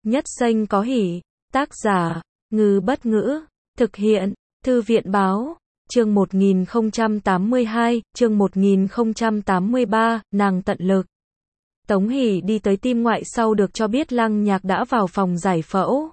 Nhất xanh có hỉ. Tác giả, Ngư Bất Ngữ. Thực hiện, Thư viện Báo. Chương 1082, chương 1083, nàng tận lực. Tống Hỷ đi tới tim ngoại sau được cho biết Lăng Nhạc đã vào phòng giải phẫu.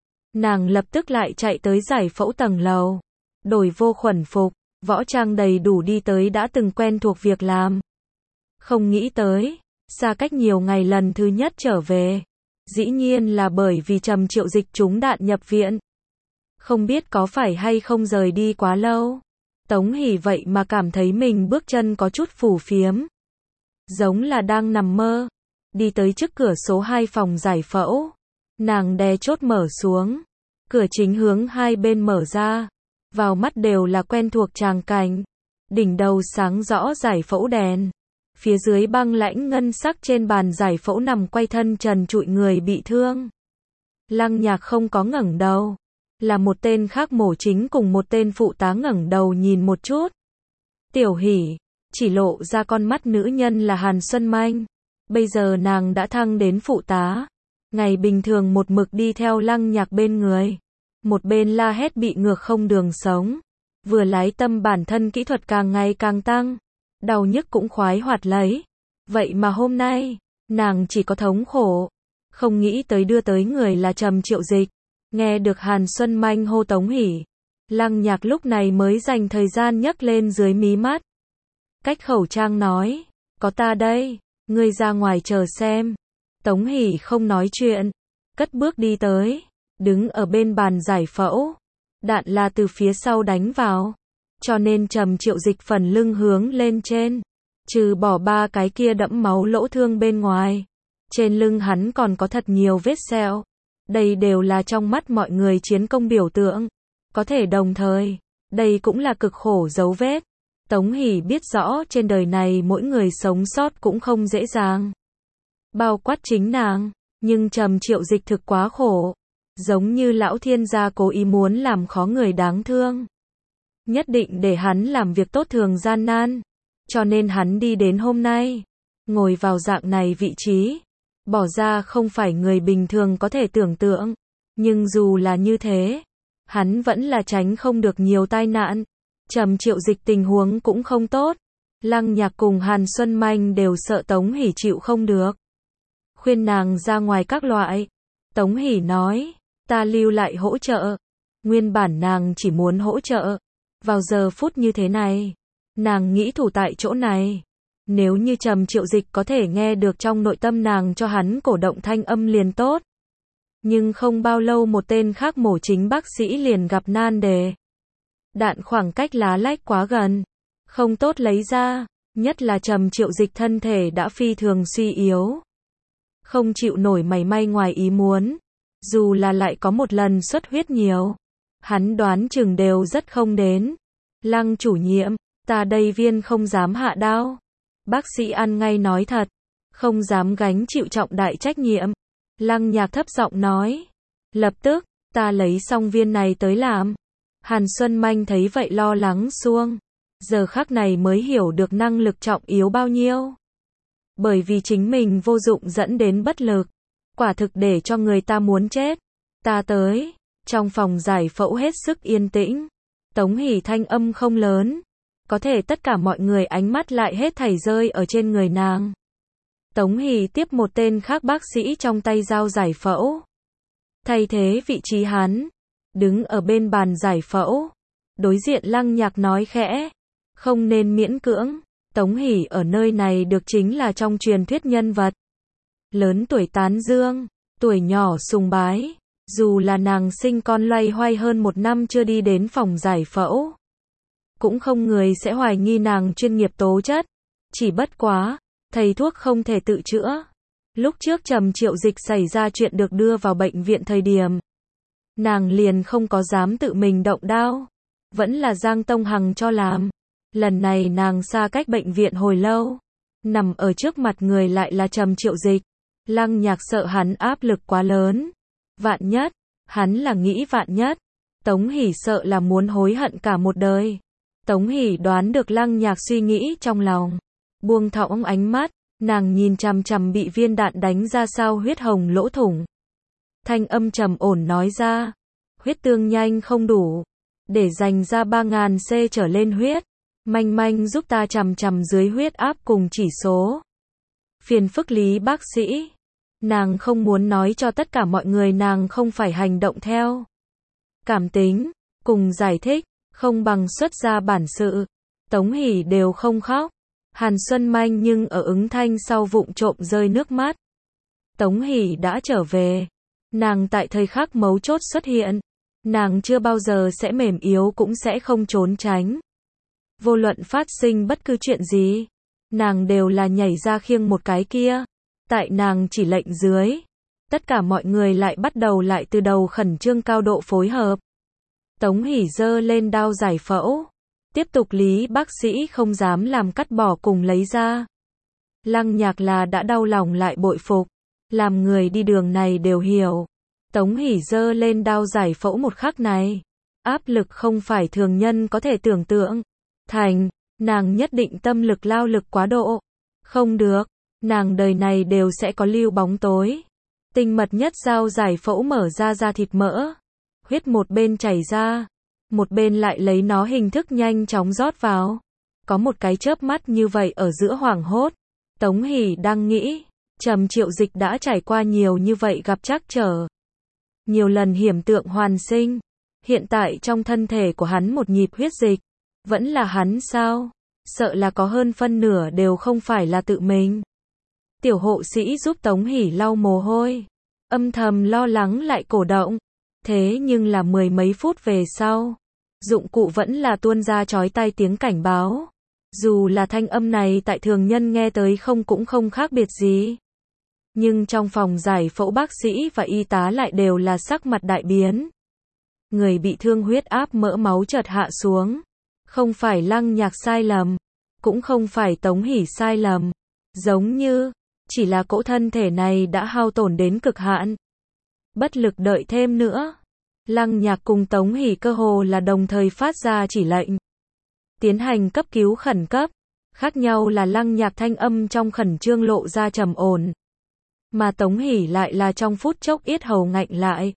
Nàng lập tức lại chạy tới giải phẫu tầng lầu. Đổi vô khuẩn phục, võ trang đầy đủ đi tới đã từng quen thuộc việc làm. Không nghĩ tới, xa cách nhiều ngày lần thứ nhất trở về. Dĩ nhiên là bởi vì Trầm Triệu Dịch trúng đạn nhập viện. Không biết có phải hay không rời đi quá lâu. Tống Hỷ vậy mà cảm thấy mình bước chân có chút phù phiếm. Giống là đang nằm mơ. Đi tới trước cửa số 2 phòng giải phẫu. Nàng đè chốt mở xuống. Cửa chính hướng hai bên mở ra. Vào mắt đều là quen thuộc tràng cảnh. Đỉnh đầu sáng rõ giải phẫu đèn. Phía dưới băng lãnh ngân sắc trên bàn giải phẫu nằm quay thân trần trụi người bị thương. Lăng Nhạc không có ngẩng đầu. Là một tên khác mổ chính cùng một tên phụ tá ngẩng đầu nhìn một chút. Tiểu Hỷ, chỉ lộ ra con mắt nữ nhân là Hàn Xuân Manh. Bây giờ nàng đã thăng đến phụ tá. Ngày bình thường một mực đi theo Lăng Nhạc bên người. Một bên la hét bị ngược không đường sống. Vừa lái tâm bản thân kỹ thuật càng ngày càng tăng. Đau nhức cũng khoái hoạt lấy. Vậy mà hôm nay, nàng chỉ có thống khổ. Không nghĩ tới đưa tới người là Trầm Triệu Dịch. Nghe được Hàn Xuân Manh hô Tống Hỷ. Lăng Nhạc lúc này mới dành thời gian nhấc lên dưới mí mắt. Cách khẩu trang nói. Có ta đây, ngươi ra ngoài chờ xem. Tống Hỷ không nói chuyện. Cất bước đi tới. Đứng ở bên bàn giải phẫu. Đạn là từ phía sau đánh vào. Cho nên Trầm Triệu Dịch phần lưng hướng lên trên. Trừ bỏ 3 cái kia đẫm máu lỗ thương bên ngoài. Trên lưng hắn còn có thật nhiều vết sẹo. Đây đều là trong mắt mọi người chiến công biểu tượng. Có thể đồng thời, đây cũng là cực khổ dấu vết. Tống Hỷ biết rõ trên đời này mỗi người sống sót cũng không dễ dàng. Bao quát chính nàng, nhưng Trầm Triệu Dịch thực quá khổ. Giống như lão thiên gia cố ý muốn làm khó người đáng thương. Nhất định để hắn làm việc tốt thường gian nan. Cho nên hắn đi đến hôm nay. Ngồi vào dạng này vị trí. Bỏ ra không phải người bình thường có thể tưởng tượng. Nhưng dù là như thế, hắn vẫn là tránh không được nhiều tai nạn. Trầm Triệu Dịch tình huống cũng không tốt. Lăng Nhạc cùng Hàn Xuân Manh đều sợ Tống Hỷ chịu không được. Khuyên nàng ra ngoài các loại. Tống Hỷ nói, ta lưu lại hỗ trợ. Nguyên bản nàng chỉ muốn hỗ trợ. Vào giờ phút như thế này, nàng nghĩ thủ tại chỗ này. Nếu như Trầm Triệu Dịch có thể nghe được trong nội tâm nàng cho hắn cổ động thanh âm liền tốt. Nhưng không bao lâu một tên khác mổ chính bác sĩ liền gặp nan đề. Đạn khoảng cách lá lách quá gần. Không tốt lấy ra. Nhất là Trầm Triệu Dịch thân thể đã phi thường suy yếu. Không chịu nổi mảy may ngoài ý muốn. Dù là lại có một lần xuất huyết nhiều. Hắn đoán chừng đều rất không đến. Lăng chủ nhiệm, ta đây viên không dám hạ đao. Bác sĩ ăn ngay nói thật. Không dám gánh chịu trọng đại trách nhiệm. Lăng Nhạc thấp giọng nói. Lập tức, ta lấy xong viên này tới làm. Hàn Xuân Manh thấy vậy lo lắng xuông. Giờ khắc này mới hiểu được năng lực trọng yếu bao nhiêu. Bởi vì chính mình vô dụng dẫn đến bất lực. Quả thực để cho người ta muốn chết. Ta tới. Trong phòng giải phẫu hết sức yên tĩnh. Tống Hỷ thanh âm không lớn. Có thể tất cả mọi người ánh mắt lại hết thảy rơi ở trên người nàng. Tống Hỷ tiếp một tên khác bác sĩ trong tay dao giải phẫu. Thay thế vị trí hắn. Đứng ở bên bàn giải phẫu. Đối diện Lăng Nhạc nói khẽ. Không nên miễn cưỡng. Tống Hỷ ở nơi này được chính là trong truyền thuyết nhân vật. Lớn tuổi tán dương. Tuổi nhỏ sùng bái. Dù là nàng sinh con loay hoay hơn 1 năm chưa đi đến phòng giải phẫu. Cũng không người sẽ hoài nghi nàng chuyên nghiệp tố chất. Chỉ bất quá, thầy thuốc không thể tự chữa. Lúc trước Trầm Triệu Dịch xảy ra chuyện được đưa vào bệnh viện thời điểm. Nàng liền không có dám tự mình động đao. Vẫn là Giang Tông Hằng cho làm. Lần này nàng xa cách bệnh viện hồi lâu. Nằm ở trước mặt người lại là Trầm Triệu Dịch. Lăng Nhạc sợ hắn áp lực quá lớn. Vạn nhất, hắn là nghĩ vạn nhất. Tống Hỷ sợ là muốn hối hận cả một đời. Tống Hỷ đoán được Lăng Nhạc suy nghĩ trong lòng. Buông thõng ánh mắt, nàng nhìn chằm chằm bị viên đạn đánh ra sao huyết hồng lỗ thủng. Thanh âm trầm ổn nói ra. Huyết tương nhanh không đủ. Để dành ra 3000 C trở lên huyết. Manh manh giúp ta chằm chằm dưới huyết áp cùng chỉ số. Phiền phức Lý bác sĩ. Nàng không muốn nói cho tất cả mọi người nàng không phải hành động theo cảm tính, cùng giải thích, không bằng xuất ra bản sự. Tống Hỷ đều không khóc. Hàn Xuân Manh nhưng ở ứng thanh sau vụng trộm rơi nước mắt. Tống Hỷ đã trở về. Nàng tại thời khắc mấu chốt xuất hiện. Nàng chưa bao giờ sẽ mềm yếu cũng sẽ không trốn tránh. Vô luận phát sinh bất cứ chuyện gì, nàng đều là nhảy ra khiêng một cái kia. Tại nàng chỉ lệnh dưới, tất cả mọi người lại bắt đầu lại từ đầu khẩn trương cao độ phối hợp. Tống Hỷ giơ lên đao giải phẫu. Tiếp tục Lý bác sĩ không dám làm cắt bỏ cùng lấy ra. Lăng Nhạc là đã đau lòng lại bội phục. Làm người đi đường này đều hiểu. Tống Hỷ giơ lên đao giải phẫu một khắc này. Áp lực không phải thường nhân có thể tưởng tượng. Thành, nàng nhất định tâm lực lao lực quá độ. Không được, nàng đời này đều sẽ có lưu bóng tối. Tinh mật nhất dao giải phẫu mở ra da thịt mỡ. Huyết một bên chảy ra, một bên lại lấy nó hình thức nhanh chóng rót vào. Có một cái chớp mắt như vậy ở giữa hoảng hốt. Tống Hỷ đang nghĩ, Trầm Triệu Dịch đã trải qua nhiều như vậy gặp trắc trở. Nhiều lần hiểm tượng hoàn sinh. Hiện tại trong thân thể của hắn một nhịp huyết dịch. Vẫn là hắn sao? Sợ là có hơn phân nửa đều không phải là tự mình. Tiểu hộ sĩ giúp Tống Hỷ lau mồ hôi. Âm thầm lo lắng lại cổ động. Thế nhưng là 10 mấy phút về sau. Dụng cụ vẫn là tuôn ra chói tai tiếng cảnh báo. Dù là thanh âm này tại thường nhân nghe tới cũng không khác biệt gì. Nhưng trong phòng giải phẫu bác sĩ và y tá lại đều là sắc mặt đại biến. Người bị thương huyết áp mỡ máu chợt hạ xuống. Không phải Lăng Nhạc sai lầm. Cũng không phải Tống Hỷ sai lầm. Giống như, chỉ là cỗ thân thể này đã hao tổn đến cực hạn. Bất lực đợi thêm nữa. Lăng Nhạc cùng Tống Hỷ cơ hồ là đồng thời phát ra chỉ lệnh. Tiến hành cấp cứu khẩn cấp. Khác nhau là Lăng Nhạc thanh âm trong khẩn trương lộ ra trầm ổn. Mà Tống Hỷ lại là trong phút chốc yết hầu ngạnh lại.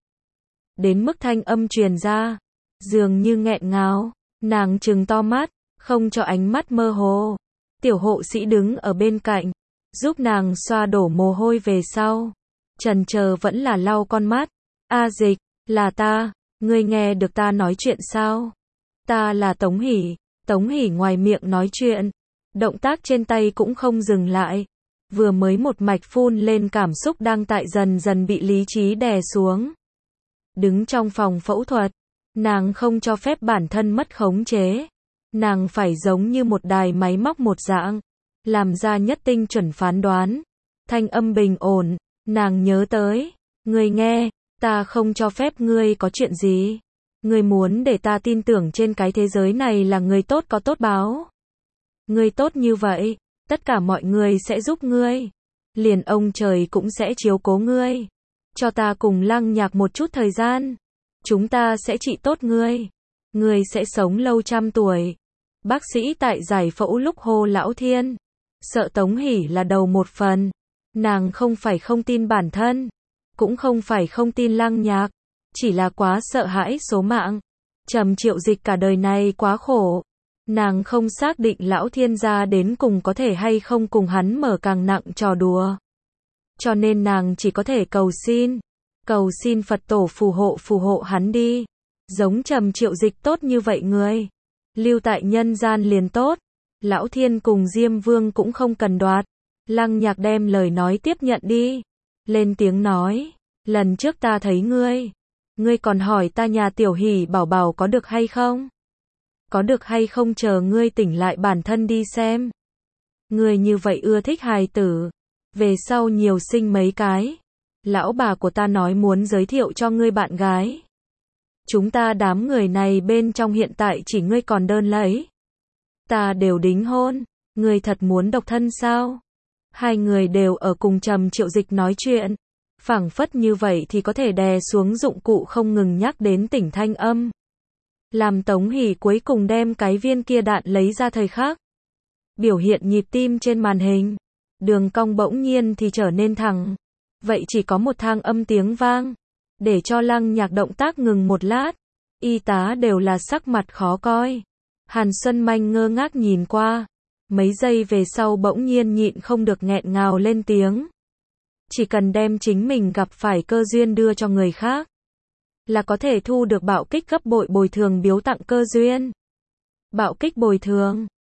Đến mức thanh âm truyền ra. Dường như nghẹn ngào. Nàng trừng to mắt. Không cho ánh mắt mơ hồ. Tiểu hộ sĩ đứng ở bên cạnh. Giúp nàng xoa đổ mồ hôi về sau. Chần chờ vẫn là lau con mắt. A Dịch, là ta. Ngươi nghe được ta nói chuyện sao? Ta là Tống Hỷ. Tống Hỷ ngoài miệng nói chuyện. Động tác trên tay cũng không dừng lại. Vừa mới một mạch phun lên cảm xúc đang tại dần dần bị lý trí đè xuống. Đứng trong phòng phẫu thuật. Nàng không cho phép bản thân mất khống chế. Nàng phải giống như một đài máy móc một dạng. Làm ra nhất tinh chuẩn phán đoán. Thanh âm bình ổn. Nàng nhớ tới. Ngươi nghe, ta không cho phép ngươi có chuyện gì. Ngươi muốn để ta tin tưởng trên cái thế giới này là người tốt có tốt báo. Ngươi tốt như vậy, tất cả mọi người sẽ giúp ngươi. Liền ông trời cũng sẽ chiếu cố ngươi. Cho ta cùng Lăng Nhạc một chút thời gian. Chúng ta sẽ trị tốt ngươi. Ngươi sẽ sống lâu trăm tuổi. Bác sĩ tại giải phẫu lúc hô Lão Thiên. Sợ Tống Hỷ là đầu một phần. Nàng không phải không tin bản thân. Cũng không phải không tin Lăng Nhạc. Chỉ là quá sợ hãi số mạng. Trầm Triệu Dịch cả đời này quá khổ. Nàng không xác định Lão Thiên gia đến cùng có thể hay không cùng hắn mở càng nặng trò đùa. Cho nên nàng chỉ có thể cầu xin. Cầu xin Phật tổ phù hộ hắn đi. Giống Trầm Triệu Dịch tốt như vậy người. Lưu tại nhân gian liền tốt. Lão Thiên cùng Diêm Vương cũng không cần đoạt. Lăng Nhạc đem lời nói tiếp nhận đi. Lên tiếng nói. Lần trước ta thấy ngươi. Ngươi còn hỏi ta nhà Tiểu Hỷ bảo bảo có được hay không? Có được hay không chờ ngươi tỉnh lại bản thân đi xem. Ngươi như vậy ưa thích hài tử. Về sau nhiều sinh mấy cái. Lão bà của ta nói muốn giới thiệu cho ngươi bạn gái. Chúng ta đám người này bên trong hiện tại chỉ ngươi còn đơn lấy. Ta đều đính hôn. Ngươi thật muốn độc thân sao? Hai người đều ở cùng Trầm Triệu Dịch nói chuyện. Phảng phất như vậy thì có thể đè xuống dụng cụ không ngừng nhắc đến tỉnh thanh âm. Làm Tống Hỷ cuối cùng đem cái viên kia đạn lấy ra thời khắc. Biểu hiện nhịp tim trên màn hình. Đường cong bỗng nhiên thì trở nên thẳng. Vậy chỉ có một thang âm tiếng vang. Để cho Lăng Nhạc động tác ngừng một lát, y tá đều là sắc mặt khó coi. Hàn Xuân Manh ngơ ngác nhìn qua, mấy giây về sau bỗng nhiên nhịn không được nghẹn ngào lên tiếng. Chỉ cần đem chính mình gặp phải cơ duyên đưa cho người khác, là có thể thu được bạo kích gấp bội bồi thường biếu tặng cơ duyên. Bạo kích bồi thường.